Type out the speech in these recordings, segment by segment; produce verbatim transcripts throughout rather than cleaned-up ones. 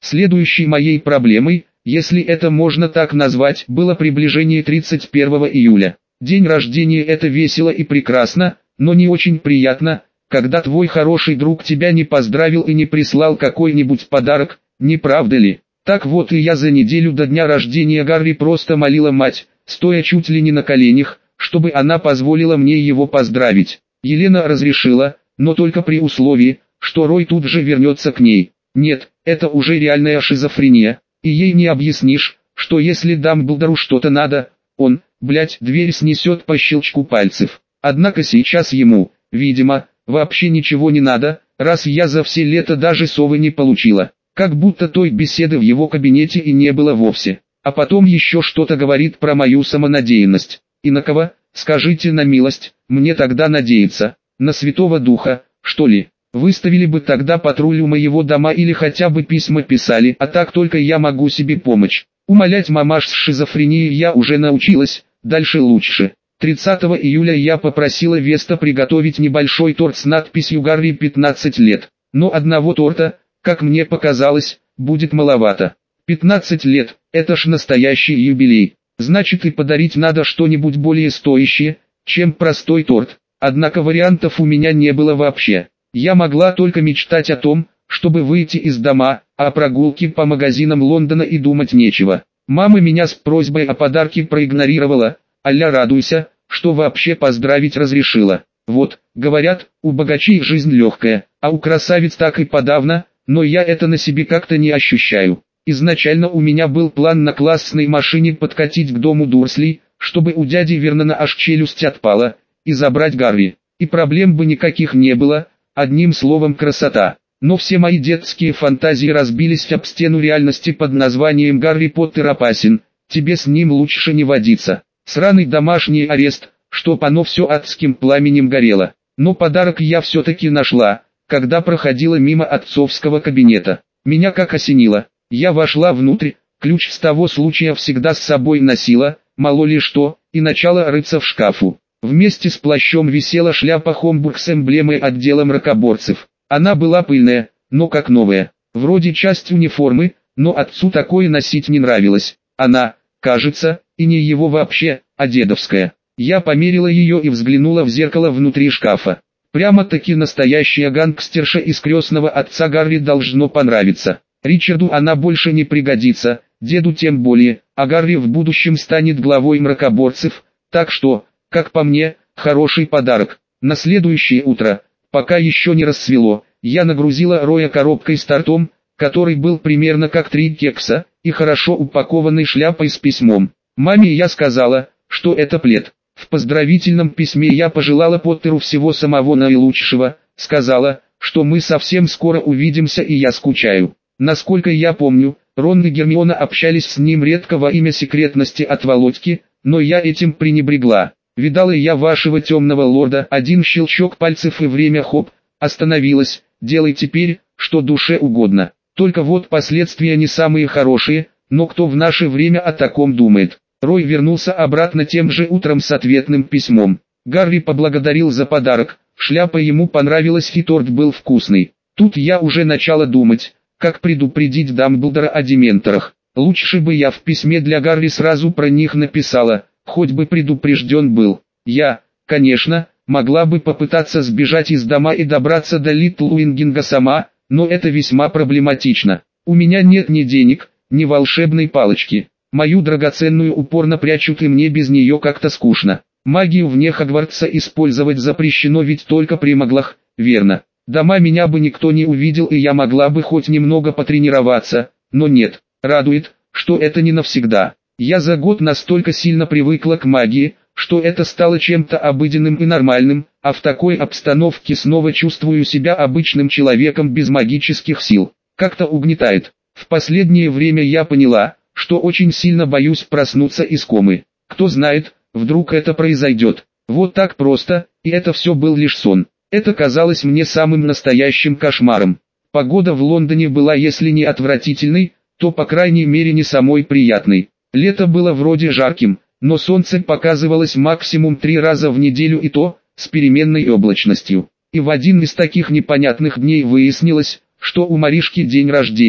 Следующей моей проблемой, если это можно так назвать, было приближение тридцать первого июля. День рождения — это весело и прекрасно, но не очень приятно, когда твой хороший друг тебя не поздравил и не прислал какой-нибудь подарок, не правда ли? Так вот и я за неделю до дня рождения Гарри просто молила мать, стоя чуть ли не на коленях, чтобы она позволила мне его поздравить. Елена разрешила, но только при условии, что Рой тут же вернется к ней. Нет, это уже реальная шизофрения, и ей не объяснишь, что если Дамблдору что-то надо, он, блять, дверь снесет по щелчку пальцев. Однако сейчас ему, видимо, вообще ничего не надо, раз я за все лето даже совы не получила. Как будто той беседы в его кабинете и не было вовсе. А потом еще что-то говорит про мою самонадеянность. И на кого, скажите на милость, мне тогда надеяться? На Святого Духа, что ли? Выставили бы тогда патруль у моего дома или хотя бы письма писали, а так только я могу себе помочь. Умолять мамаш с шизофренией я уже научилась, дальше лучше. тридцатого июля я попросила Веста приготовить небольшой торт с надписью «Гарри пятнадцать лет». Но одного торта, как мне показалось, будет маловато. пятнадцать лет – это ж настоящий юбилей. Значит, и подарить надо что-нибудь более стоящее, чем простой торт. Однако вариантов у меня не было вообще. Я могла только мечтать о том, чтобы выйти из дома, а о прогулке по магазинам Лондона и думать нечего. Мама меня с просьбой о подарке проигнорировала, а-ля радуйся, что вообще поздравить разрешила. Вот, говорят, у богачей жизнь легкая, а у красавиц так и подавно, но я это на себе как-то не ощущаю. Изначально у меня был план на классной машине подкатить к дому Дурслей, чтобы у дяди Вернона аж челюсть отпала, и забрать Гарри. И проблем бы никаких не было, одним словом красота. Но все мои детские фантазии разбились об стену реальности под названием «Гарри Поттер опасен, тебе с ним лучше не водиться». Сраный домашний арест, чтоб оно все адским пламенем горело. Но подарок я все-таки нашла, когда проходила мимо отцовского кабинета. Меня как осенило. Я вошла внутрь, ключ с того случая всегда с собой носила, мало ли что, и начала рыться в шкафу. Вместе с плащом висела шляпа Хомбург с эмблемой отдела мракоборцев. Она была пыльная, но как новая. Вроде часть униформы, но отцу такое носить не нравилось. Она, кажется, и не его вообще, а дедовская. Я померила ее и взглянула в зеркало внутри шкафа. Прямо-таки настоящая гангстерша из крестного отца Гарри должно понравиться. Ричарду она больше не пригодится, деду тем более, а Гарри в будущем станет главой мракоборцев, так что, как по мне, хороший подарок. На следующее утро, пока еще не рассвело, я нагрузила Роя коробкой с тортом, который был примерно как три кекса, и хорошо упакованной шляпой с письмом. Маме я сказала, что это плед. В поздравительном письме я пожелала Поттеру всего самого наилучшего, сказала, что мы совсем скоро увидимся и я скучаю. Насколько я помню, Рон и Гермиона общались с ним редко во имя секретности от Володьки, но я этим пренебрегла. Видала я вашего темного лорда, один щелчок пальцев и время хоп, остановилось, делай теперь, что душе угодно. Только вот последствия не самые хорошие, но кто в наше время о таком думает? Рой вернулся обратно тем же утром с ответным письмом. Гарри поблагодарил за подарок, шляпа ему понравилась и торт был вкусный. Тут я уже начала думать, как предупредить Дамблдора о дементорах. Лучше бы я в письме для Гарри сразу про них написала, хоть бы предупрежден был. Я, конечно, могла бы попытаться сбежать из дома и добраться до Литл Уингинга сама, но это весьма проблематично. У меня нет ни денег, ни волшебной палочки. Мою драгоценную упорно прячут и мне без нее как-то скучно. Магию вне Хогвартса использовать запрещено ведь только при маглах, верно. Дома меня бы никто не увидел и я могла бы хоть немного потренироваться, но нет. Радует, что это не навсегда. Я за год настолько сильно привыкла к магии, что это стало чем-то обыденным и нормальным, а в такой обстановке снова чувствую себя обычным человеком без магических сил. Как-то угнетает. В последнее время я поняла, что очень сильно боюсь проснуться из комы. Кто знает, вдруг это произойдет. Вот так просто, и это все был лишь сон. Это казалось мне самым настоящим кошмаром. Погода в Лондоне была если не отвратительной, то по крайней мере не самой приятной. Лето было вроде жарким, но солнце показывалось максимум три раза в неделю и то, с переменной облачностью. И в один из таких непонятных дней выяснилось, что у Маришки день рождения.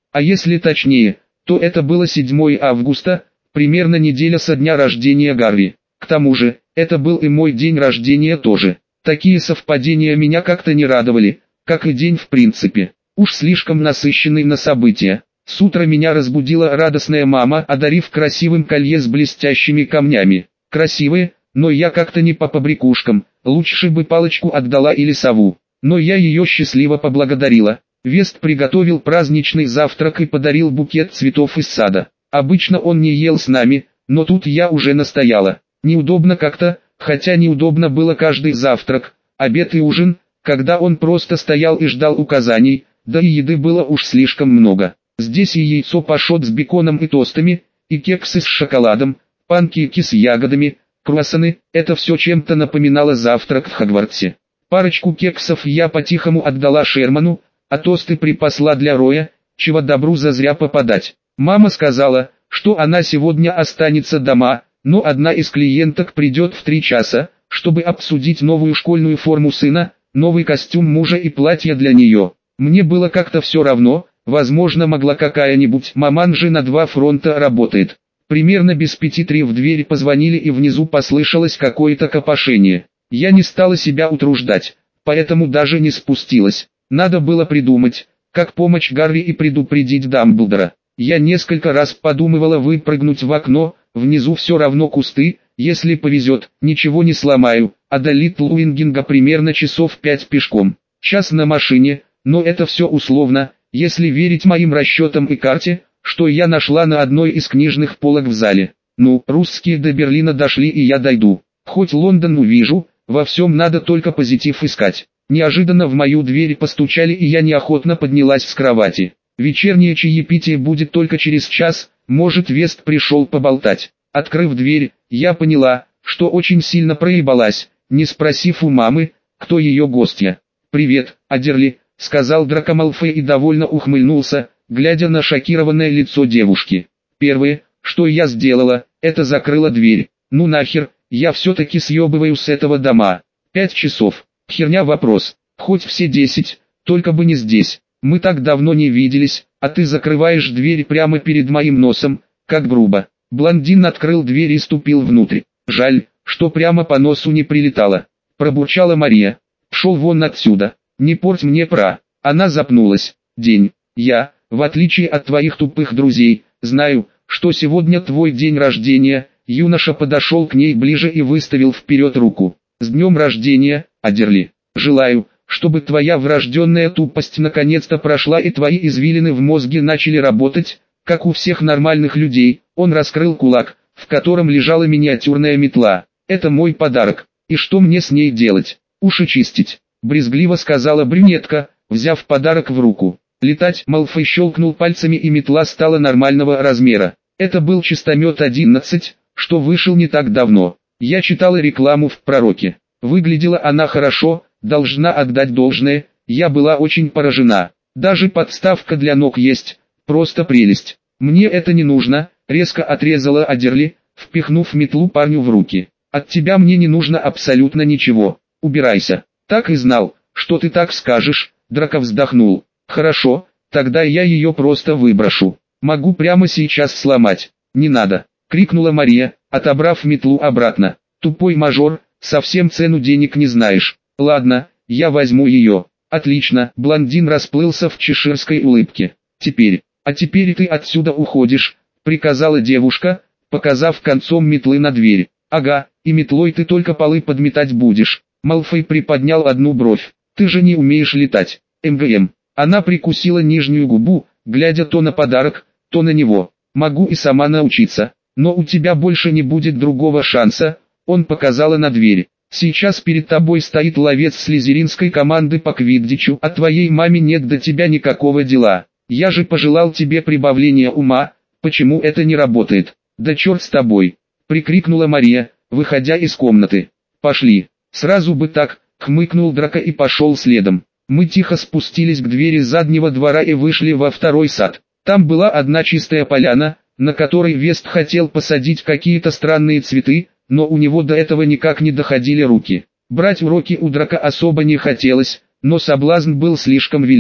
А если точнее, то это было седьмое августа, примерно неделя со дня рождения Гарри. К тому же, это был и мой день рождения тоже. Такие совпадения меня как-то не радовали, как и день в принципе. Уж слишком насыщенный на события. С утра меня разбудила радостная мама, одарив красивым колье с блестящими камнями. Красивые, но я как-то не по побрякушкам, лучше бы палочку отдала или сову. Но я ее счастливо поблагодарила. Вест приготовил праздничный завтрак и подарил букет цветов из сада. Обычно он не ел с нами, но тут я уже настояла. Неудобно как-то, хотя неудобно было каждый завтрак, обед и ужин, когда он просто стоял и ждал указаний, да и еды было уж слишком много. Здесь и яйцо пашот с беконом и тостами, и кексы с шоколадом, панкейки с ягодами, круассаны, это все чем-то напоминало завтрак в Хогвартсе. Парочку кексов я по-тихому отдала Шерману, а тосты припасла для Роя, чего добру зазря попадать. Мама сказала, что она сегодня останется дома, но одна из клиенток придет в три часа, чтобы обсудить новую школьную форму сына, новый костюм мужа и платье для нее. Мне было как-то все равно, возможно могла какая-нибудь маманжа на два фронта работает. Примерно без пяти три в дверь позвонили и внизу послышалось какое-то копошение. Я не стала себя утруждать, поэтому даже не спустилась. Надо было придумать, как помочь Гарри и предупредить Дамблдора. Я несколько раз подумывала выпрыгнуть в окно, внизу все равно кусты, если повезет, ничего не сломаю, а до Литл Уингинга примерно часов пять пешком. Час на машине, но это все условно, если верить моим расчетам и карте, что я нашла на одной из книжных полок в зале. Ну, русские до Берлина дошли и я дойду. Хоть Лондон увижу, во всем надо только позитив искать. Неожиданно в мою дверь постучали и я неохотно поднялась с кровати. Вечернее чаепитие будет только через час, может Вест пришел поболтать. Открыв дверь, я поняла, что очень сильно проебалась, не спросив у мамы, кто ее гостья. «Привет, Адерли», — сказал Драко Малфой и довольно ухмыльнулся, глядя на шокированное лицо девушки. Первое, что я сделала, это закрыла дверь. Ну нахер, я все-таки съебываю с этого дома. Пять часов. Херня вопрос. Хоть все десять, только бы не здесь. Мы так давно не виделись, а ты закрываешь дверь прямо перед моим носом, как грубо. Блондин открыл дверь и ступил внутрь. Жаль, что прямо по носу не прилетало. Пробурчала Мария. Пшел вон отсюда. Не порть мне про. Она запнулась. День. Я, в отличие от твоих тупых друзей, знаю, что сегодня твой день рождения. Юноша подошел к ней ближе и выставил вперед руку. С днем рождения, Адерли. Желаю, чтобы твоя врожденная тупость наконец-то прошла и твои извилины в мозге начали работать, как у всех нормальных людей. Он раскрыл кулак, в котором лежала миниатюрная метла. Это мой подарок. И что мне с ней делать? Уши чистить, брезгливо сказала брюнетка, взяв подарок в руку. Летать. Малфой щелкнул пальцами и метла стала нормального размера. Это был чистомет одиннадцать, что вышел не так давно. Я читала рекламу в Пророке. Выглядела она хорошо, должна отдать должное, я была очень поражена. Даже подставка для ног есть, просто прелесть. Мне это не нужно, резко отрезала Адерли, впихнув метлу парню в руки. От тебя мне не нужно абсолютно ничего, убирайся. Так и знал, что ты так скажешь, Драко вздохнул. Хорошо, тогда я ее просто выброшу. Могу прямо сейчас сломать. Не надо, крикнула Мария, отобрав метлу обратно. Тупой мажор, совсем цену денег не знаешь. Ладно, я возьму ее. Отлично, блондин расплылся в чеширской улыбке. Теперь, а теперь ты отсюда уходишь, приказала девушка, показав концом метлы на дверь. Ага, и метлой ты только полы подметать будешь. Малфой приподнял одну бровь. Ты же не умеешь летать. МГМ. Она прикусила нижнюю губу, глядя то на подарок, то на него. Могу и сама научиться, но у тебя больше не будет другого шанса. Он показала на дверь. Сейчас перед тобой стоит ловец слизеринской команды по квиддичу, а твоей маме нет до тебя никакого дела. Я же пожелал тебе прибавления ума, почему это не работает? Да черт с тобой, прикрикнула Мария, выходя из комнаты. Пошли, сразу бы так, хмыкнул Драко и пошел следом. Мы тихо спустились к двери заднего двора и вышли во второй сад. Там была одна чистая поляна, на которой Вест хотел посадить какие-то странные цветы, но у него до этого никак не доходили руки. Брать уроки у Драко особо не хотелось, но соблазн был слишком велик.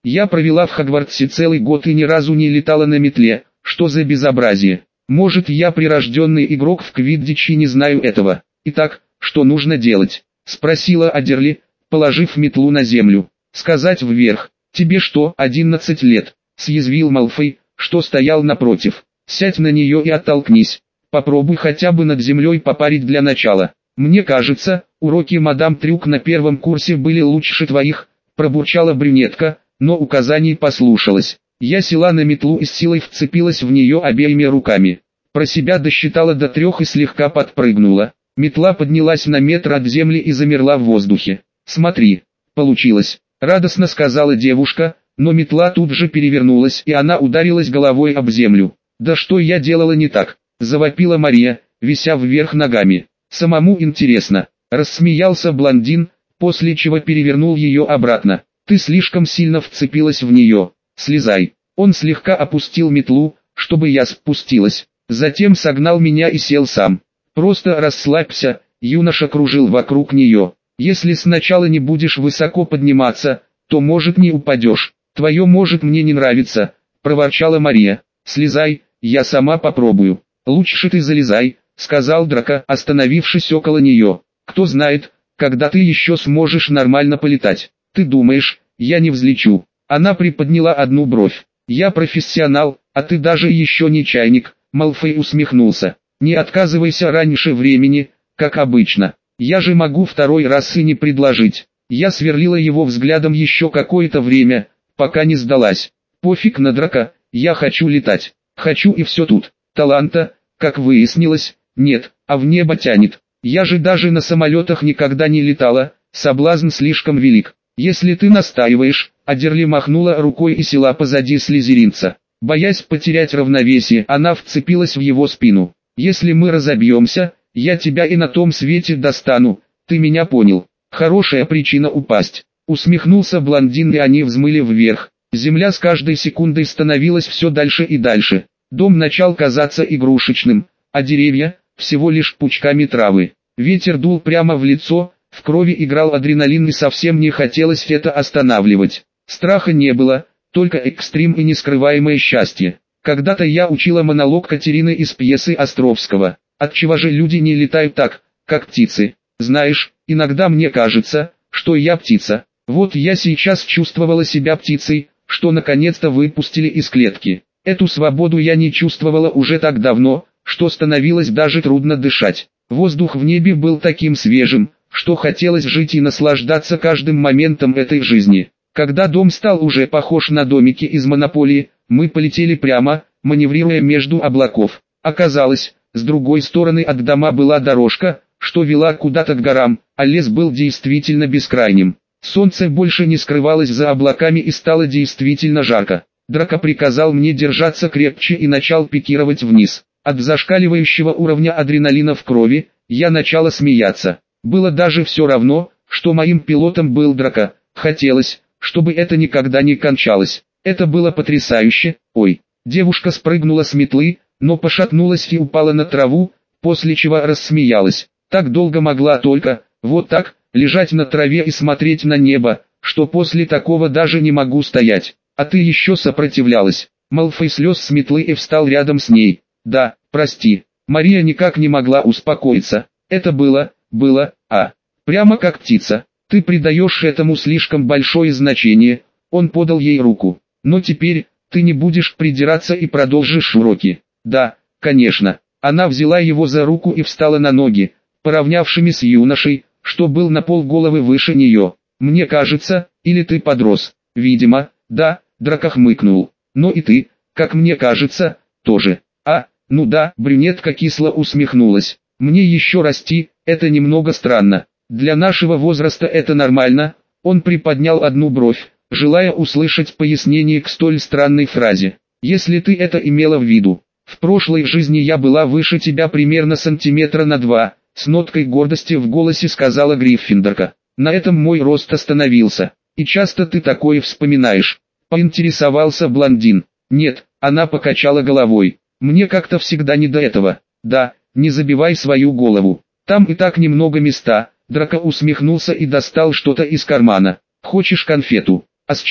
Я провела в Хогвартсе целый год и ни разу не летала на метле, что за безобразие. Может, я прирожденный игрок в квиддич и не знаю этого. Итак, что нужно делать? Спросила Адерли, положив метлу на землю. Сказать вверх. Тебе что, одиннадцать лет? Съязвил Малфой, что стоял напротив. Сядь на нее и оттолкнись. Попробуй хотя бы над землей попарить для начала. Мне кажется, уроки мадам Трюк на первом курсе были лучше твоих, пробурчала брюнетка, но указаний послушалась. Я села на метлу и с силой вцепилась в нее обеими руками. Про себя досчитала до трех и слегка подпрыгнула. Метла поднялась на метр от земли и замерла в воздухе. «Смотри, получилось», — радостно сказала девушка, но метла тут же перевернулась и она ударилась головой об землю. «Да что я делала не так?» — завопила Мария, вися вверх ногами. «Самому интересно», — рассмеялся блондин, после чего перевернул ее обратно. «Ты слишком сильно вцепилась в нее. Слезай». Он слегка опустил метлу, чтобы я спустилась. Затем согнал меня и сел сам. «Просто расслабься», — юноша кружил вокруг нее. «Если сначала не будешь высоко подниматься, то может не упадешь. Твое может мне не нравится», — проворчала Мария. «Слезай, я сама попробую». «Лучше ты залезай», — сказал Драко, остановившись около нее. «Кто знает, когда ты еще сможешь нормально полетать. Ты думаешь, я не взлечу?» Она приподняла одну бровь. «Я профессионал, а ты даже еще не чайник», — Малфой усмехнулся. «Не отказывайся раньше времени, как обычно. Я же могу второй раз и не предложить». Я сверлила его взглядом еще какое-то время, пока не сдалась. «Пофиг на Драко, я хочу летать. Хочу и все тут. Таланта, как выяснилось, нет, а в небо тянет. Я же даже на самолетах никогда не летала, соблазн слишком велик. Если ты настаиваешь», — Адерли махнула рукой и села позади слизеринца. Боясь потерять равновесие, она вцепилась в его спину. «Если мы разобьемся, я тебя и на том свете достану, ты меня понял?» «Хорошая причина упасть», — усмехнулся блондин, и они взмыли вверх. Земля с каждой секундой становилась все дальше и дальше. Дом начал казаться игрушечным, а деревья — всего лишь пучками травы. Ветер дул прямо в лицо, в крови играл адреналин и совсем не хотелось это останавливать. Страха не было, только экстрим и нескрываемое счастье. Когда-то я учила монолог Катерины из пьесы Островского. «Отчего же люди не летают так, как птицы? Знаешь, иногда мне кажется, что я птица». Вот я сейчас чувствовала себя птицей, что наконец-то выпустили из клетки. Эту свободу я не чувствовала уже так давно, что становилось даже трудно дышать. Воздух в небе был таким свежим, что хотелось жить и наслаждаться каждым моментом этой жизни. Когда дом стал уже похож на домики из «Монополии», мы полетели прямо, маневрируя между облаков. Оказалось, с другой стороны от дома была дорожка, что вела куда-то к горам, а лес был действительно бескрайним. Солнце больше не скрывалось за облаками и стало действительно жарко. Драко приказал мне держаться крепче и начал пикировать вниз. От зашкаливающего уровня адреналина в крови, я начала смеяться. Было даже все равно, что моим пилотом был Драко. Хотелось, чтобы это никогда не кончалось. Это было потрясающе. Ой, девушка спрыгнула с метлы, но пошатнулась и упала на траву, после чего рассмеялась. Так долго могла только, вот так, лежать на траве и смотреть на небо, что после такого даже не могу стоять. А ты еще сопротивлялась. Малфой слез с метлы и встал рядом с ней. Да, прости. Мария никак не могла успокоиться. Это было, было, а, прямо как птица. Ты придаешь этому слишком большое значение. Он подал ей руку. Но теперь, ты не будешь придираться и продолжишь уроки. Да, конечно. Она взяла его за руку и встала на ноги, поравнявшими с юношей, что был на полголовы выше нее. Мне кажется, или ты подрос? Видимо, да, Драко хмыкнул. Но и ты, как мне кажется, тоже. А, ну да, брюнетка кисло усмехнулась. Мне еще расти, это немного странно. Для нашего возраста это нормально. Он приподнял одну бровь, желая услышать пояснение к столь странной фразе. Если ты это имела в виду. В прошлой жизни я была выше тебя примерно сантиметра на два, с ноткой гордости в голосе сказала Гриффиндорка. На этом мой рост остановился. И часто ты такое вспоминаешь? Поинтересовался блондин. Нет, она покачала головой. Мне как-то всегда не до этого. Да, не забивай свою голову. Там и так немного места. Драко усмехнулся и достал что-то из кармана. Хочешь конфету? А с чем?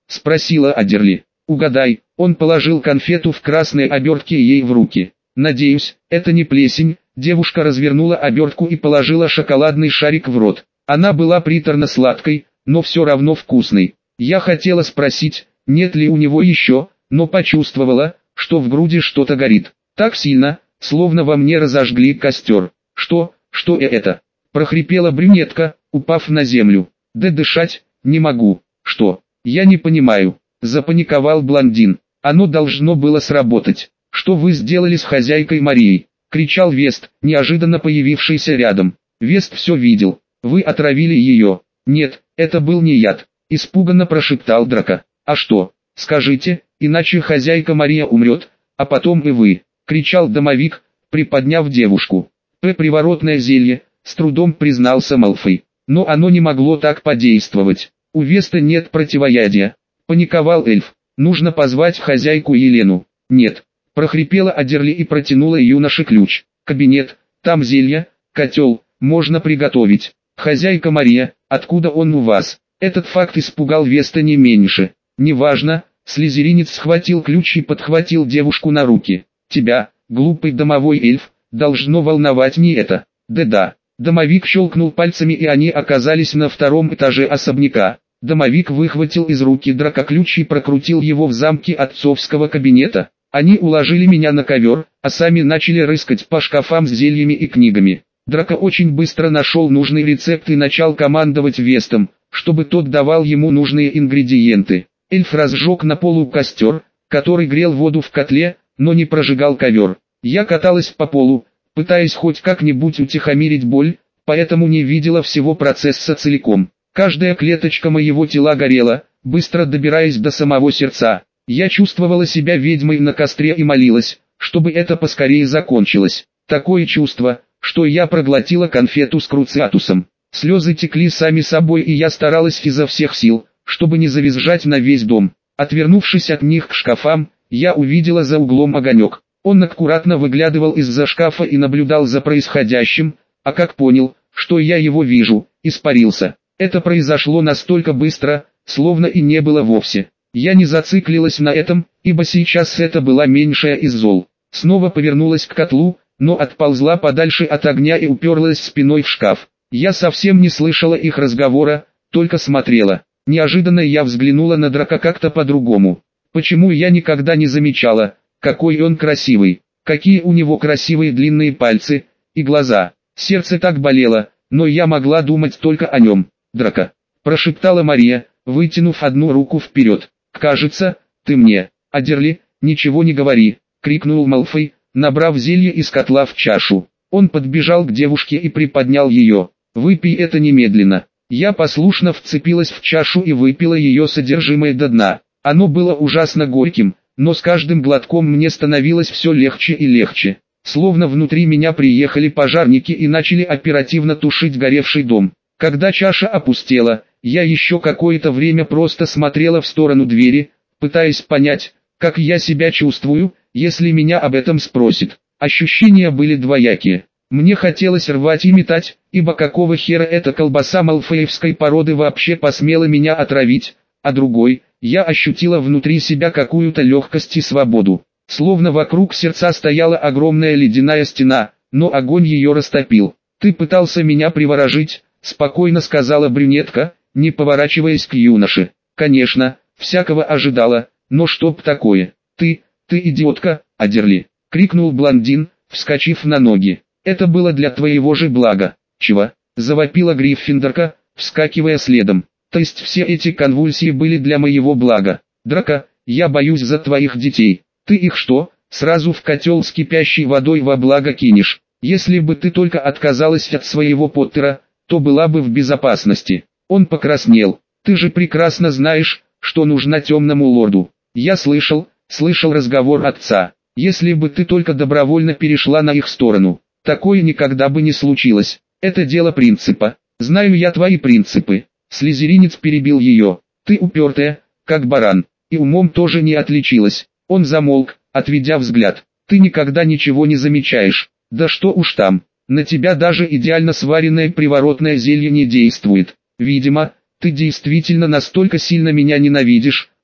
Спросила Адерли. Угадай, он положил конфету в красной обертке ей в руки. Надеюсь, это не плесень. Девушка развернула обертку и положила шоколадный шарик в рот. Она была приторно-сладкой, но все равно вкусной. Я хотела спросить, нет ли у него еще, но почувствовала, что в груди что-то горит. Так сильно, словно во мне разожгли костер. Что, что это? Прохрипела брюнетка, упав на землю. Да дышать не могу. Что? Я не понимаю. Запаниковал блондин. Оно должно было сработать. Что вы сделали с хозяйкой Марией? Кричал Вест, неожиданно появившийся рядом. Вест все видел. Вы отравили ее. Нет, это был не яд. Испуганно прошептал Драко. А что? Скажите, иначе хозяйка Мария умрет, а потом и вы. Кричал домовик, приподняв девушку. П. Приворотное зелье, с трудом признался Малфой. Но оно не могло так подействовать. У Веста нет противоядия. Паниковал эльф. Нужно позвать хозяйку Елену. Нет. Прохрипела Адерли и протянула юноше ключ. Кабинет, там зелье, котел, можно приготовить. Хозяйка Мария, откуда он у вас? Этот факт испугал Веста не меньше. Неважно, слизеринец схватил ключ и подхватил девушку на руки. Тебя, глупый домовой эльф, должно волновать не это. Да-да. Домовик щелкнул пальцами и они оказались на втором этаже особняка. Домовик выхватил из руки Драко ключ и прокрутил его в замке отцовского кабинета. Они уложили меня на ковер, а сами начали рыскать по шкафам с зельями и книгами. Драко очень быстро нашел нужный рецепт и начал командовать Вестом, чтобы тот давал ему нужные ингредиенты. Эльф разжег на полу костер, который грел воду в котле, но не прожигал ковер. Я каталась по полу, пытаясь хоть как-нибудь утихомирить боль, поэтому не видела всего процесса целиком. Каждая клеточка моего тела горела, быстро добираясь до самого сердца. Я чувствовала себя ведьмой на костре и молилась, чтобы это поскорее закончилось. Такое чувство, что я проглотила конфету с круциатусом. Слезы текли сами собой и я старалась изо всех сил, чтобы не завизжать на весь дом. Отвернувшись от них к шкафам, я увидела за углом огонек. Он аккуратно выглядывал из-за шкафа и наблюдал за происходящим, а как понял, что я его вижу, испарился. Это произошло настолько быстро, словно и не было вовсе. Я не зациклилась на этом, ибо сейчас это была меньшая из зол. Снова повернулась к котлу, но отползла подальше от огня и уперлась спиной в шкаф. Я совсем не слышала их разговора, только смотрела. Неожиданно я взглянула на Драко как-то по-другому. Почему я никогда не замечала, какой он красивый, какие у него красивые длинные пальцы и глаза. Сердце так болело, но я могла думать только о нем. Драко, прошептала Мария, вытянув одну руку вперед. Кажется, ты мне. Адерли, ничего не говори, крикнул Малфой, набрав зелье из котла в чашу. Он подбежал к девушке и приподнял ее. Выпей это немедленно. Я послушно вцепилась в чашу и выпила ее содержимое до дна. Оно было ужасно горьким, но с каждым глотком мне становилось все легче и легче. Словно внутри меня приехали пожарники и начали оперативно тушить горевший дом. Когда чаша опустела, я еще какое-то время просто смотрела в сторону двери, пытаясь понять, как я себя чувствую, если меня об этом спросят. Ощущения были двоякие. Мне хотелось рвать и метать, ибо какого хера эта колбаса малфоевской породы вообще посмела меня отравить, а другой, я ощутила внутри себя какую-то легкость и свободу. Словно вокруг сердца стояла огромная ледяная стена, но огонь ее растопил. «Ты пытался меня приворожить», — спокойно сказала брюнетка, не поворачиваясь к юноше. «Конечно, всякого ожидала, но чтоб такое. Ты, ты идиотка, Адерли!» — крикнул блондин, вскочив на ноги. «Это было для твоего же блага». «Чего?» — завопила Гриффиндорка, вскакивая следом. «То есть все эти конвульсии были для моего блага? Драко, я боюсь за твоих детей. Ты их что, сразу в котел с кипящей водой во благо кинешь? Если бы ты только отказалась от своего Поттера, то была бы в безопасности». Он покраснел. «Ты же прекрасно знаешь, что нужно темному лорду. Я слышал, слышал разговор отца. Если бы ты только добровольно перешла на их сторону, такое никогда бы не случилось. Это дело принципа. Знаю я твои принципы». Слизеринец перебил ее. «Ты упертая, как баран, и умом тоже не отличилась». Он замолк, отведя взгляд. «Ты никогда ничего не замечаешь. Да что уж там, на тебя даже идеально сваренное приворотное зелье не действует. Видимо, ты действительно настолько сильно меня ненавидишь,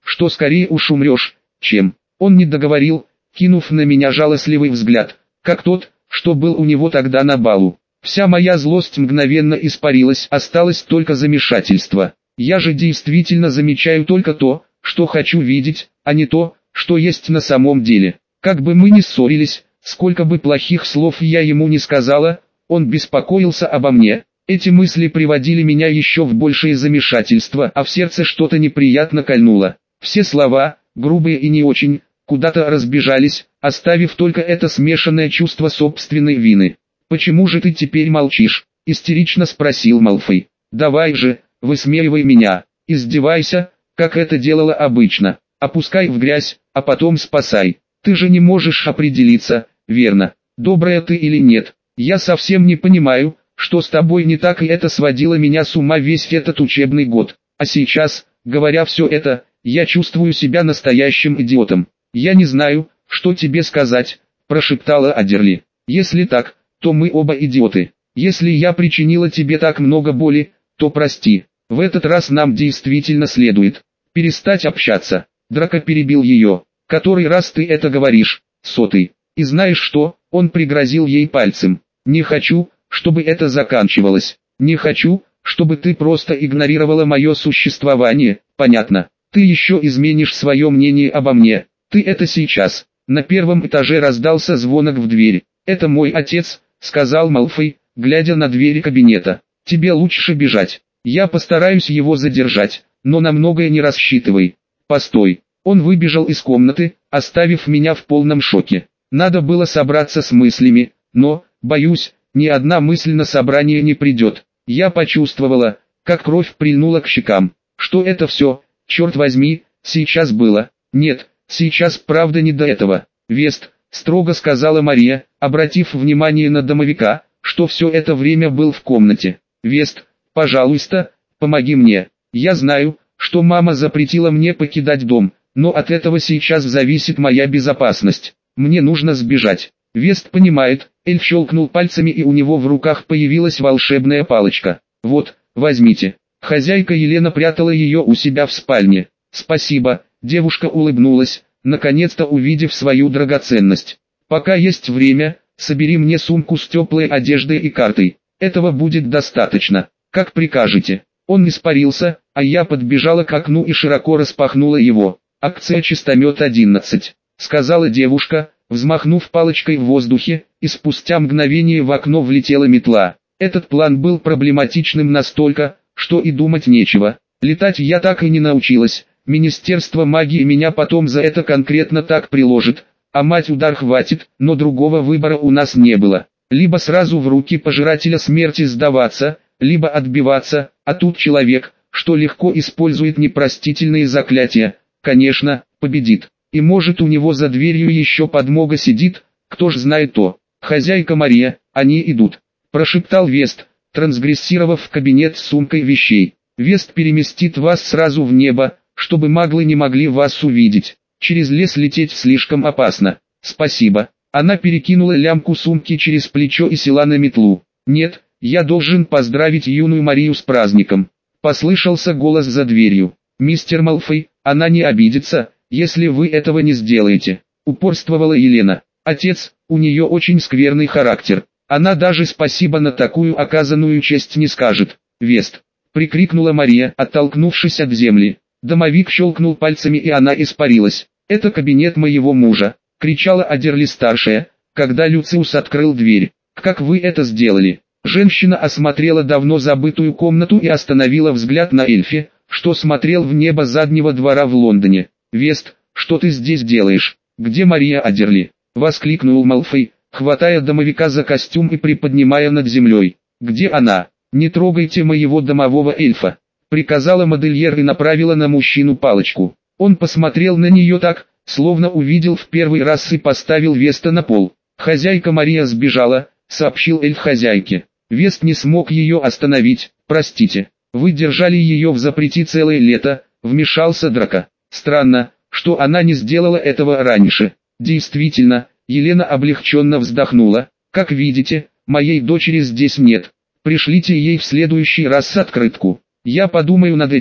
что скорее уж умрешь, чем...» Он не договорил, кинув на меня жалостливый взгляд, как тот, что был у него тогда на балу. Вся моя злость мгновенно испарилась, осталось только замешательство. Я же действительно замечаю только то, что хочу видеть, а не то, что есть на самом деле. Как бы мы ни ссорились, сколько бы плохих слов я ему не сказала, он беспокоился обо мне. Эти мысли приводили меня еще в большее замешательство, а в сердце что-то неприятно кольнуло. Все слова, грубые и не очень, куда-то разбежались, оставив только это смешанное чувство собственной вины. «Почему же ты теперь молчишь?» – истерично спросил Малфой. «Давай же, высмеивай меня, издевайся, как это делала обычно, опускай в грязь, а потом спасай. Ты же не можешь определиться, верно, добрая ты или нет. Я совсем не понимаю, что с тобой не так, и это сводило меня с ума весь этот учебный год. А сейчас, говоря все это, я чувствую себя настоящим идиотом. Я не знаю, что тебе сказать», – прошептала Адерли. «Если так, то мы оба идиоты. Если я причинила тебе так много боли, то прости. В этот раз нам действительно следует перестать общаться». Драко перебил ее. «Который раз ты это говоришь, сотый. И знаешь что?» Он пригрозил ей пальцем. «Не хочу, чтобы это заканчивалось. Не хочу, чтобы ты просто игнорировала мое существование, понятно? Ты еще изменишь свое мнение обо мне. Ты это сейчас». На первом этаже раздался звонок в дверь. «Это мой отец», — сказал Малфой, глядя на двери кабинета. «Тебе лучше бежать. Я постараюсь его задержать, но на многое не рассчитывай. Постой». Он выбежал из комнаты, оставив меня в полном шоке. Надо было собраться с мыслями, но, боюсь, ни одна мысль на собрание не придет. Я почувствовала, как кровь прильнула к щекам. Что это все, черт возьми, сейчас было? Нет, сейчас правда не до этого. «Вест», — строго сказала Мария, обратив внимание на домовика, что все это время был в комнате. «Вест, пожалуйста, помоги мне. Я знаю, что мама запретила мне покидать дом, но от этого сейчас зависит моя безопасность. Мне нужно сбежать». Вест понимает, эльф щелкнул пальцами, и у него в руках появилась волшебная палочка. «Вот, возьмите». Хозяйка Елена прятала ее у себя в спальне. «Спасибо», девушка улыбнулась, наконец-то увидев свою драгоценность. «Пока есть время, собери мне сумку с теплой одеждой и картой. Этого будет достаточно. Как прикажете». Он испарился, а я подбежала к окну и широко распахнула его. «Акция «Чистомет одиннадцать», — сказала девушка, взмахнув палочкой в воздухе, и спустя мгновение в окно влетела метла. Этот план был проблематичным настолько, что и думать нечего. Летать я так и не научилась. Министерство магии меня потом за это конкретно так приложит, а мать удар хватит, но другого выбора у нас не было. Либо сразу в руки пожирателя смерти сдаваться, либо отбиваться, а тут человек, что легко использует непростительные заклятия, конечно, победит. И может у него за дверью еще подмога сидит, кто ж знает то. «Хозяйка Мария, они идут», – прошептал Вест, трансгрессировав в кабинет с сумкой вещей. «Вест переместит вас сразу в небо, чтобы маглы не могли вас увидеть. Через лес лететь слишком опасно». «Спасибо». Она перекинула лямку сумки через плечо и села на метлу. «Нет, я должен поздравить юную Марию с праздником». Послышался голос за дверью. «Мистер Малфой, она не обидится, если вы этого не сделаете», — упорствовала Елена. «Отец, у нее очень скверный характер. Она даже спасибо на такую оказанную честь не скажет». «Вест!» — прикрикнула Мария, оттолкнувшись от земли. Домовик щелкнул пальцами, и она испарилась. «Это кабинет моего мужа», — кричала Адерли-старшая, когда Люциус открыл дверь. «Как вы это сделали?» Женщина осмотрела давно забытую комнату и остановила взгляд на эльфе, что смотрел в небо заднего двора в Лондоне. «Вест, что ты здесь делаешь? Где Мария Адерли?» — воскликнул Малфой, хватая домовика за костюм и приподнимая над землей. «Где она? Не трогайте моего домового эльфа», — приказала модельер и направила на мужчину палочку. Он посмотрел на нее так, словно увидел в первый раз, и поставил Веста на пол. «Хозяйка Мария сбежала», — сообщил эльф хозяйке. Вест не смог ее остановить. «Простите, вы держали ее в запрете целое лето», — вмешался Драко. «Странно, что она не сделала этого раньше». «Действительно», — Елена облегченно вздохнула. «Как видите, моей дочери здесь нет. Пришлите ей в следующий раз открытку». «Я подумаю над этим», —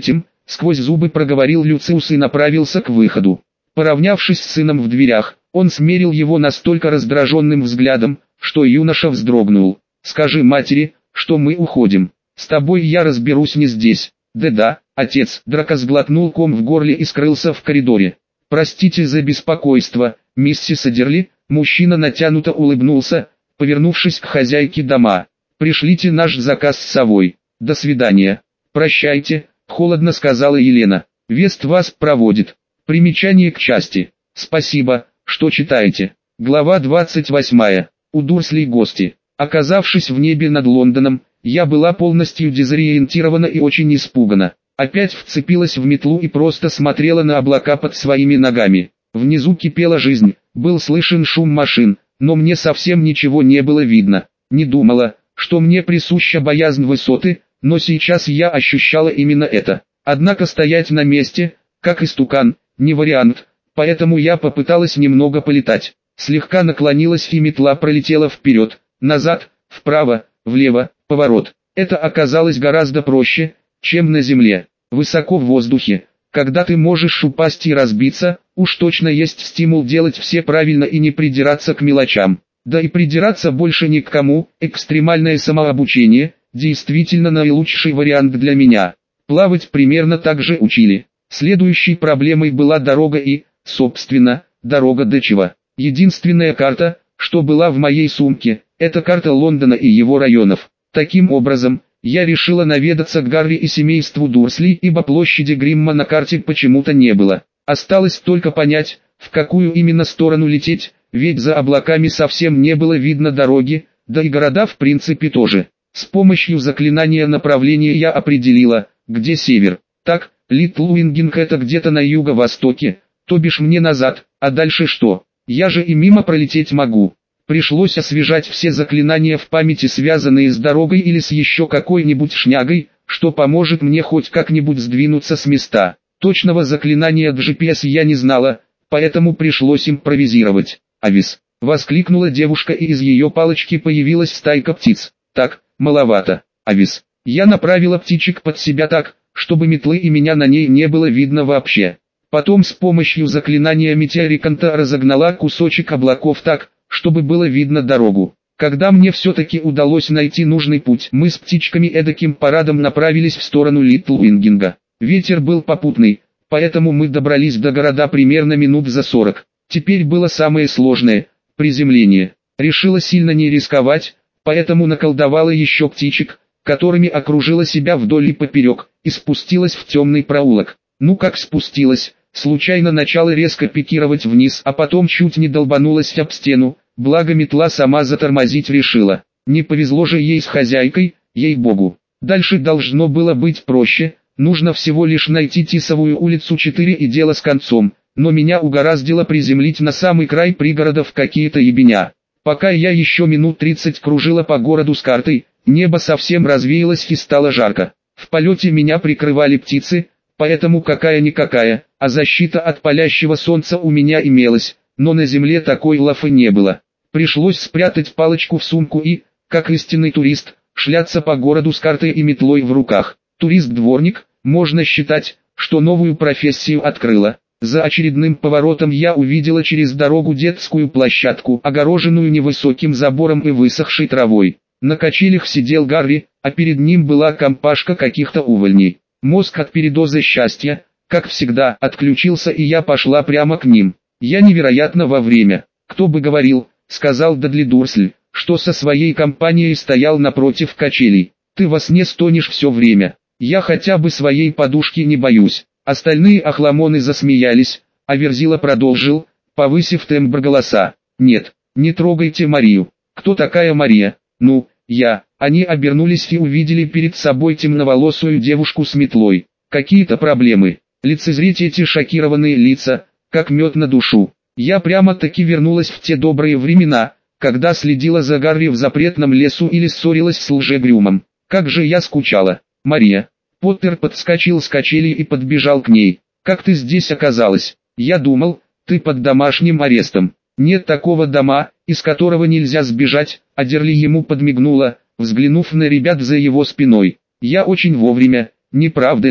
сквозь зубы проговорил Люциус и направился к выходу. Поравнявшись с сыном в дверях, он смерил его настолько раздраженным взглядом, что юноша вздрогнул. «Скажи матери, что мы уходим. С тобой я разберусь не здесь». «Да-да, отец». Драко сглотнул ком в горле и скрылся в коридоре. «Простите за беспокойство, миссис Адерли». Мужчина натянуто улыбнулся, повернувшись к хозяйке дома. «Пришлите наш заказ с совой. До свидания». «Прощайте», — холодно сказала Елена. «Вест вас проводит». Примечание к части. «Спасибо, что читаете». Глава двадцать восьмая. У Дурслей гости. Оказавшись в небе над Лондоном, я была полностью дезориентирована и очень испугана. Опять вцепилась в метлу и просто смотрела на облака под своими ногами. Внизу кипела жизнь, был слышен шум машин, но мне совсем ничего не было видно. Не думала, что мне присуща боязнь высоты, но сейчас я ощущала именно это. Однако стоять на месте, как истукан, не вариант, поэтому я попыталась немного полетать. Слегка наклонилась и метла пролетела вперед, назад, вправо, влево, поворот. Это оказалось гораздо проще, чем на земле. Высоко в воздухе, когда ты можешь упасть и разбиться, уж точно есть стимул делать все правильно и не придираться к мелочам. Да и придираться больше ни к кому, экстремальное самообучение, действительно наилучший вариант для меня. Плавать примерно так же учили. Следующей проблемой была дорога и, собственно, дорога до чего. Единственная карта, что была в моей сумке, это карта Лондона и его районов. Таким образом, я решила наведаться к Гарри и семейству Дурсли, ибо площади Гримма на карте почему-то не было. Осталось только понять, в какую именно сторону лететь, ведь за облаками совсем не было видно дороги, да и города в принципе тоже. С помощью заклинания направления я определила, где север. Так, Литл Уингинг это где-то на юго-востоке, то бишь мне назад, а дальше что? Я же и мимо пролететь могу. Пришлось освежать все заклинания в памяти, связанные с дорогой или с еще какой-нибудь шнягой, что поможет мне хоть как-нибудь сдвинуться с места. Точного заклинания джи пи эс я не знала, поэтому пришлось импровизировать. «Авис!» — воскликнула девушка, и из ее палочки появилась стайка птиц. «Так, маловато. Авис!» Я направила птичек под себя так, чтобы метлы и меня на ней не было видно вообще. Потом с помощью заклинания метеориканта разогнала кусочек облаков так, чтобы было видно дорогу. Когда мне все-таки удалось найти нужный путь, мы с птичками эдаким парадом направились в сторону Литл Уингинга. Ветер был попутный, поэтому мы добрались до города примерно минут за сорок. Теперь было самое сложное – приземление. Решила сильно не рисковать, поэтому наколдовала еще птичек, которыми окружила себя вдоль и поперек, и спустилась в темный проулок. Ну как спустилась, случайно начала резко пикировать вниз, а потом чуть не долбанулась об стену, благо метла сама затормозить решила. Не повезло же ей с хозяйкой, ей-богу. Дальше должно было быть проще, нужно всего лишь найти Тисовую улицу четыре и дело с концом, но меня угораздило приземлить на самый край пригорода в какие-то ебеня. Пока я еще минут тридцать кружила по городу с картой, небо совсем развеялось и стало жарко. В полете меня прикрывали птицы, поэтому какая-никакая, а защита от палящего солнца у меня имелась, но на земле такой лафы не было. Пришлось спрятать палочку в сумку и, как истинный турист, шляться по городу с картой и метлой в руках. Турист-дворник, можно считать, что новую профессию открыла. За очередным поворотом я увидела через дорогу детскую площадку, огороженную невысоким забором и высохшей травой. На качелях сидел Гарри, а перед ним была компашка каких-то увольней. Мозг от передоза счастья, как всегда, отключился, и я пошла прямо к ним. Я невероятно вовремя. Кто бы говорил, сказал Дадли Дурсль, что со своей компанией стоял напротив качелей. Ты во сне стонешь все время. Я хотя бы своей подушки не боюсь. Остальные охламоны засмеялись, а Верзила продолжил, повысив тембр голоса. Нет, не трогайте Марию. Кто такая Мария? Ну, я. Они обернулись и увидели перед собой темноволосую девушку с метлой. Какие-то проблемы. Лицезреть эти шокированные лица, как мед на душу. Я прямо-таки вернулась в те добрые времена, когда следила за Гарри в запретном лесу или ссорилась с лжегрюмом. Как же я скучала. Мария. Поттер подскочил с качелей и подбежал к ней. «Как ты здесь оказалась? Я думал, ты под домашним арестом». «Нет такого дома, из которого нельзя сбежать», — Адерли ему подмигнула, взглянув на ребят за его спиной. «Я очень вовремя, не правда ли?»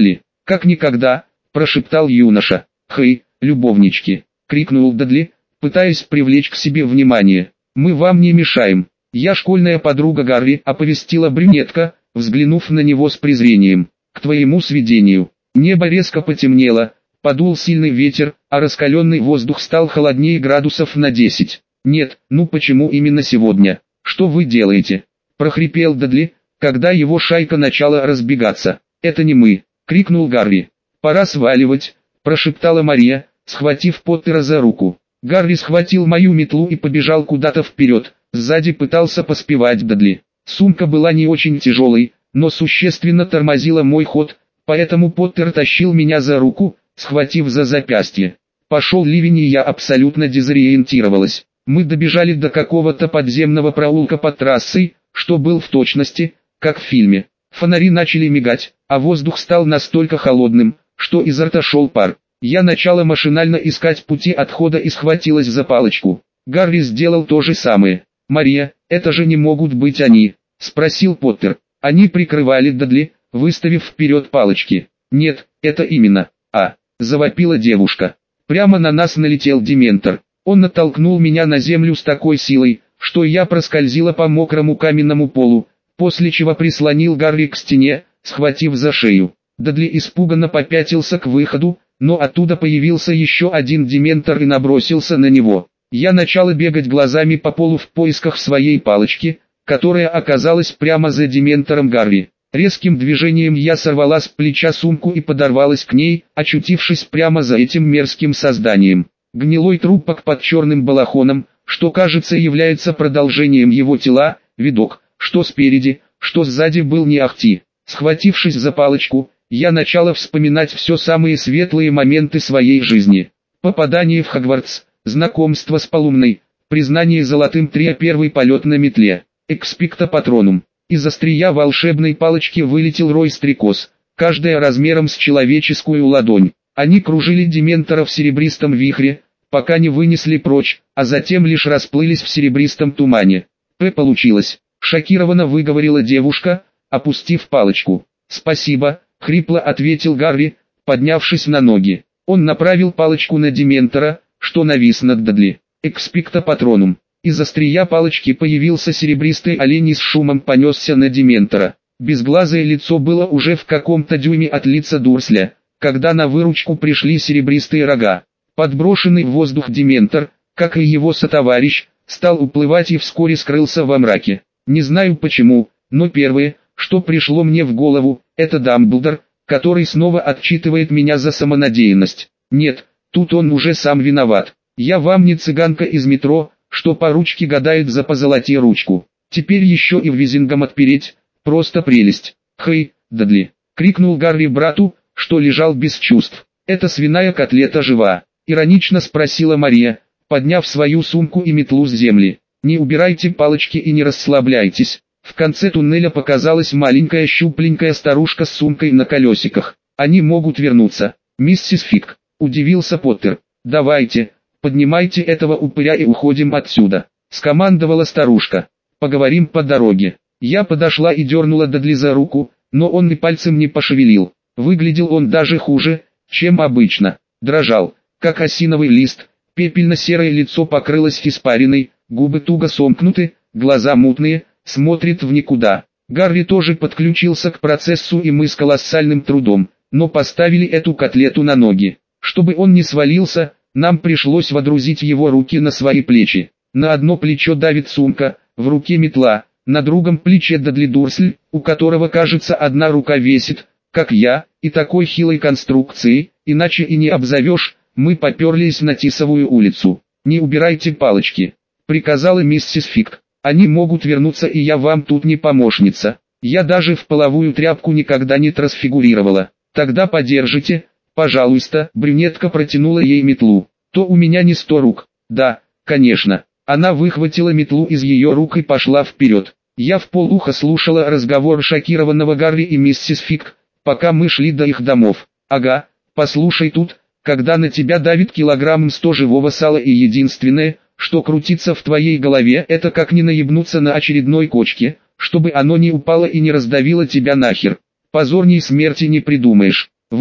«Как никогда», – прошептал юноша. «Хей, любовнички!» – крикнул Дадли, пытаясь привлечь к себе внимание. «Мы вам не мешаем». «Я школьная подруга Гарри», – оповестила брюнетка, взглянув на него с презрением. «К твоему сведению». Небо резко потемнело, подул сильный ветер, а раскаленный воздух стал холоднее градусов на десять. «Нет, ну почему именно сегодня? Что вы делаете?» – прохрипел Дадли, когда его шайка начала разбегаться. «Это не мы», – крикнул Гарри. «Пора сваливать», – прошептала Мария, схватив Поттера за руку. Гарри схватил мою метлу и побежал куда-то вперед, сзади пытался поспевать Дадли. Сумка была не очень тяжелой, но существенно тормозила мой ход, поэтому Поттер тащил меня за руку, схватив за запястье. Пошел ливень, и я абсолютно дезориентировалась. Мы добежали до какого-то подземного проулка под трассой, что был в точности, как в фильме. Фонари начали мигать, а воздух стал настолько холодным, что изо рта шел пар. Я начала машинально искать пути отхода и схватилась за палочку. Гарри сделал то же самое. «Мария, это же не могут быть они?» – спросил Поттер. Они прикрывали Дадли, выставив вперед палочки. «Нет, это именно, а!» – завопила девушка. Прямо на нас налетел Дементор. Он натолкнул меня на землю с такой силой, что я проскользила по мокрому каменному полу, после чего прислонил Гарри к стене, схватив за шею. Дадли испуганно попятился к выходу, но оттуда появился еще один Дементор и набросился на него. Я начала бегать глазами по полу в поисках своей палочки, которая оказалась прямо за Дементором Гарри. Резким движением я сорвала с плеча сумку и подорвалась к ней, очутившись прямо за этим мерзким созданием. Гнилой трупок под черным балахоном, что кажется является продолжением его тела, видок, что спереди, что сзади был не ахти. Схватившись за палочку, я начала вспоминать все самые светлые моменты своей жизни. Попадание в Хогвартс, знакомство с Полумной, признание золотым Трио, первый полет на метле, экспекто патронум. Из острия волшебной палочки вылетел рой стрекоз, каждая размером с человеческую ладонь. Они кружили Дементора в серебристом вихре, пока не вынесли прочь, а затем лишь расплылись в серебристом тумане. «П получилось», — шокированно выговорила девушка, опустив палочку. «Спасибо», — хрипло ответил Гарри, поднявшись на ноги. Он направил палочку на Дементора, что навис над Дадли. «Экспекто патронум». Из острия палочки появился серебристый олень и с шумом понесся на Дементора. Безглазое лицо было уже в каком-то дюйме от лица Дурсля, когда на выручку пришли серебристые рога. Подброшенный в воздух Дементор, как и его сотоварищ, стал уплывать и вскоре скрылся во мраке. Не знаю почему, но первое, что пришло мне в голову, это Дамблдор, который снова отчитывает меня за самонадеянность. Нет, тут он уже сам виноват. Я вам не цыганка из метро, что по ручке гадает за позолоти ручку. Теперь еще и в Визингом отпереть, просто прелесть. «Хей, Дадли!» — крикнул Гарри брату, что лежал без чувств. «Эта свиная котлета жива?» — иронично спросила Мария, подняв свою сумку и метлу с земли. «Не убирайте палочки и не расслабляйтесь». В конце туннеля показалась маленькая щупленькая старушка с сумкой на колесиках. «Они могут вернуться, миссис Фиг», — удивился Поттер. «Давайте, поднимайте этого упыря и уходим отсюда», — скомандовала старушка. «Поговорим по дороге». Я подошла и дернула Дадли за руку, но он и пальцем не пошевелил. Выглядел он даже хуже, чем обычно. Дрожал, как осиновый лист, пепельно-серое лицо покрылось испариной, губы туго сомкнуты, глаза мутные, смотрит в никуда. Гарри тоже подключился к процессу, и мы с колоссальным трудом, но поставили эту котлету на ноги. Чтобы он не свалился, нам пришлось водрузить его руки на свои плечи. На одно плечо давит сумка, в руке метла, на другом плече Дадли Дурсль, у которого, кажется, одна рука весит, как я, и такой хилой конструкции, иначе и не обзовешь. Мы поперлись на Тисовую улицу. «Не убирайте палочки», — приказала миссис Фиг. «Они могут вернуться, и я вам тут не помощница. Я даже в половую тряпку никогда не трансфигурировала. Тогда подержите, пожалуйста». Брюнетка протянула ей метлу. «То у меня не сто рук». «Да, конечно». Она выхватила метлу из ее рук и пошла вперед. Я вполуха слушала разговор шокированного Гарри и миссис Фиг, пока мы шли до их домов. «Ага, послушай тут, когда на тебя давит килограмм сто живого сала, и единственное, что крутится в твоей голове, это как не наебнуться на очередной кочке, чтобы оно не упало и не раздавило тебя нахер. Позорней смерти не придумаешь. Вы,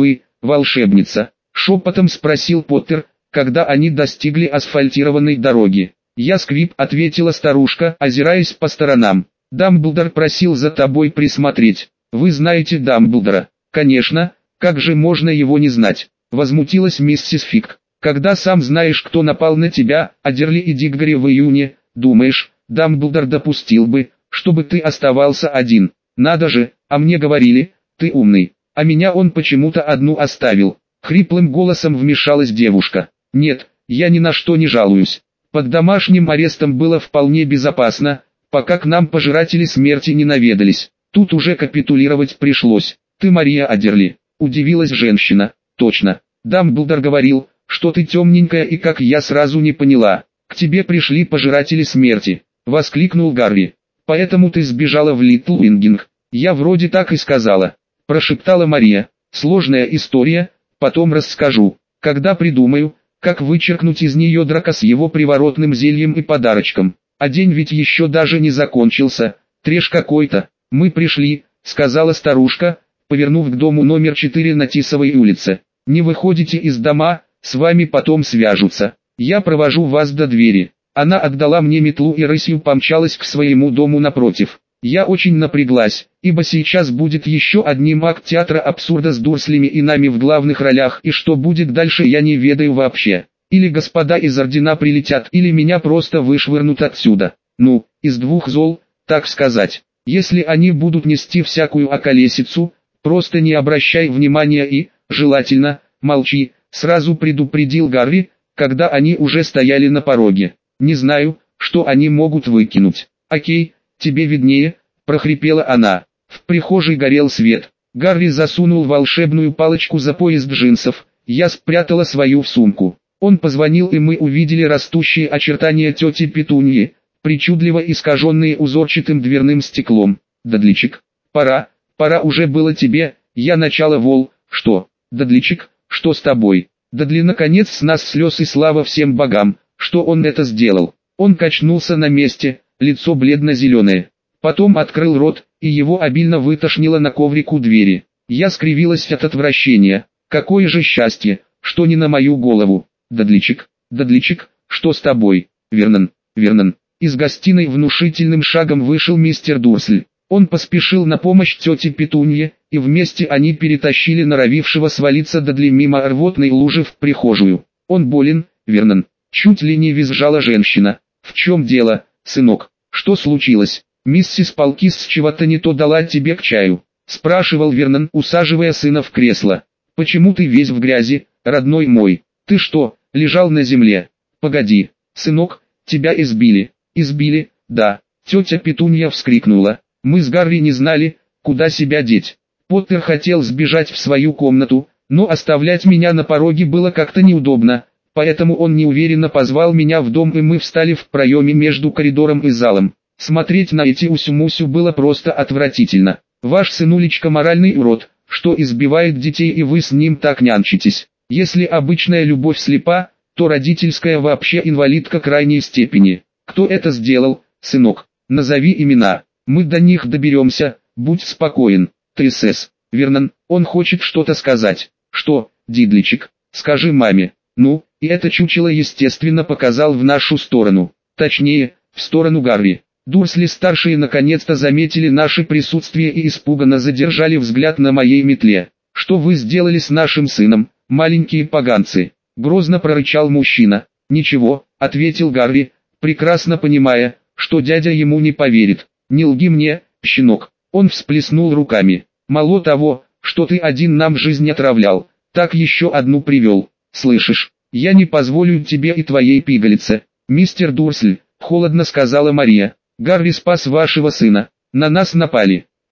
волшебница?» — шепотом спросил Поттер, когда они достигли асфальтированной дороги. «Я Сквиб», — ответила старушка, озираясь по сторонам. «Дамблдор просил за тобой присмотреть. Вы знаете Дамблдора?» «Конечно, как же можно его не знать?» — возмутилась миссис Фиг. «Когда сам знаешь, кто напал на тебя, Адерли и Диггори в июне, думаешь, Дамблдор допустил бы, чтобы ты оставался один? Надо же, а мне говорили, ты умный, а меня он почему-то одну оставил». Хриплым голосом вмешалась девушка. «Нет, я ни на что не жалуюсь. Под домашним арестом было вполне безопасно, пока к нам пожиратели смерти не наведались. Тут уже капитулировать пришлось. Ты Мария Адерли?» — удивилась женщина. «Точно. Дамблдор говорил, что ты темненькая, и как я сразу не поняла. К тебе пришли пожиратели смерти», — воскликнул Гарри. «Поэтому ты сбежала в Литл Уингинг». «Я вроде так и сказала», — прошептала Мария. «Сложная история, потом расскажу, когда придумаю, как вычеркнуть из нее Драка с его приворотным зельем и подарочком. А день ведь еще даже не закончился, треш какой-то». «Мы пришли», — сказала старушка, повернув к дому номер четыре на Тисовой улице. «Не выходите из дома, с вами потом свяжутся. Я провожу вас до двери». Она отдала мне метлу и рысью помчалась к своему дому напротив. Я очень напряглась, ибо сейчас будет еще одним акт театра абсурда с Дурслями и нами в главных ролях, и что будет дальше, я не ведаю вообще. Или господа из ордена прилетят, или меня просто вышвырнут отсюда. Ну, из двух зол, так сказать. Если они будут нести всякую околесицу, просто не обращай внимания и, желательно, молчи, сразу предупредил Гарри, когда они уже стояли на пороге. «Не знаю, что они могут выкинуть». «Окей, тебе виднее», — прохрипела она. В прихожей горел свет. Гарри засунул волшебную палочку за пояс джинсов. Я спрятала свою в сумку. Он позвонил, и мы увидели растущие очертания тети Петуньи, причудливо искаженные узорчатым дверным стеклом. «Дадличик, пора, пора уже было тебе, я начала вол». «Что, Дадличик, что с тобой?» «Дадли, наконец, с нас слез и слава всем богам, что он это сделал». Он качнулся на месте, лицо бледно-зеленое. Потом открыл рот, и его обильно вытошнило на коврик у двери. Я скривилась от отвращения. Какое же счастье, что не на мою голову. «Дадличик, Дадличик, что с тобой?» «Вернон, Вернон». Из гостиной внушительным шагом вышел мистер Дурсль. Он поспешил на помощь тете Петунье, и вместе они перетащили норовившего свалиться Дадли мимо рвотной лужи в прихожую. «Он болен, Вернон», — чуть ли не визжала женщина. «В чем дело, сынок? Что случилось? Миссис Палкис чего-то не то дала тебе к чаю?» — спрашивал Вернон, усаживая сына в кресло. «Почему ты весь в грязи, родной мой? Ты что, лежал на земле?» «Погоди, сынок, тебя избили». «Избили, да», — тетя Петунья вскрикнула. «Мы с Гарри не знали, куда себя деть. Поттер хотел сбежать в свою комнату, но оставлять меня на пороге было как-то неудобно, поэтому он неуверенно позвал меня в дом, и мы встали в проеме между коридором и залом. Смотреть на эти усю-мусю было просто отвратительно. Ваш сынулечка моральный урод, что избивает детей, и вы с ним так нянчитесь. Если обычная любовь слепа, то родительская вообще инвалидка крайней степени. Кто это сделал, сынок? Назови имена. Мы до них доберемся, будь спокоен». «ТСС, Вернон, он хочет что-то сказать». «Что, Дидличик? Скажи маме». «Ну», и это чучело естественно показал в нашу сторону. Точнее, в сторону Гарри. Дурсли-старшие наконец-то заметили наше присутствие и испуганно задержали взгляд на моей метле. «Что вы сделали с нашим сыном, маленькие поганцы?» — грозно прорычал мужчина. «Ничего», — ответил Гарри, прекрасно понимая, что дядя ему не поверит. «Не лги мне, щенок». Он всплеснул руками. «Мало того, что ты один нам жизнь отравлял, так еще одну привел. Слышишь, я не позволю тебе и твоей пигалице». «Мистер Дурсль», — холодно сказала Мария, — «Гарри спас вашего сына. На нас напали.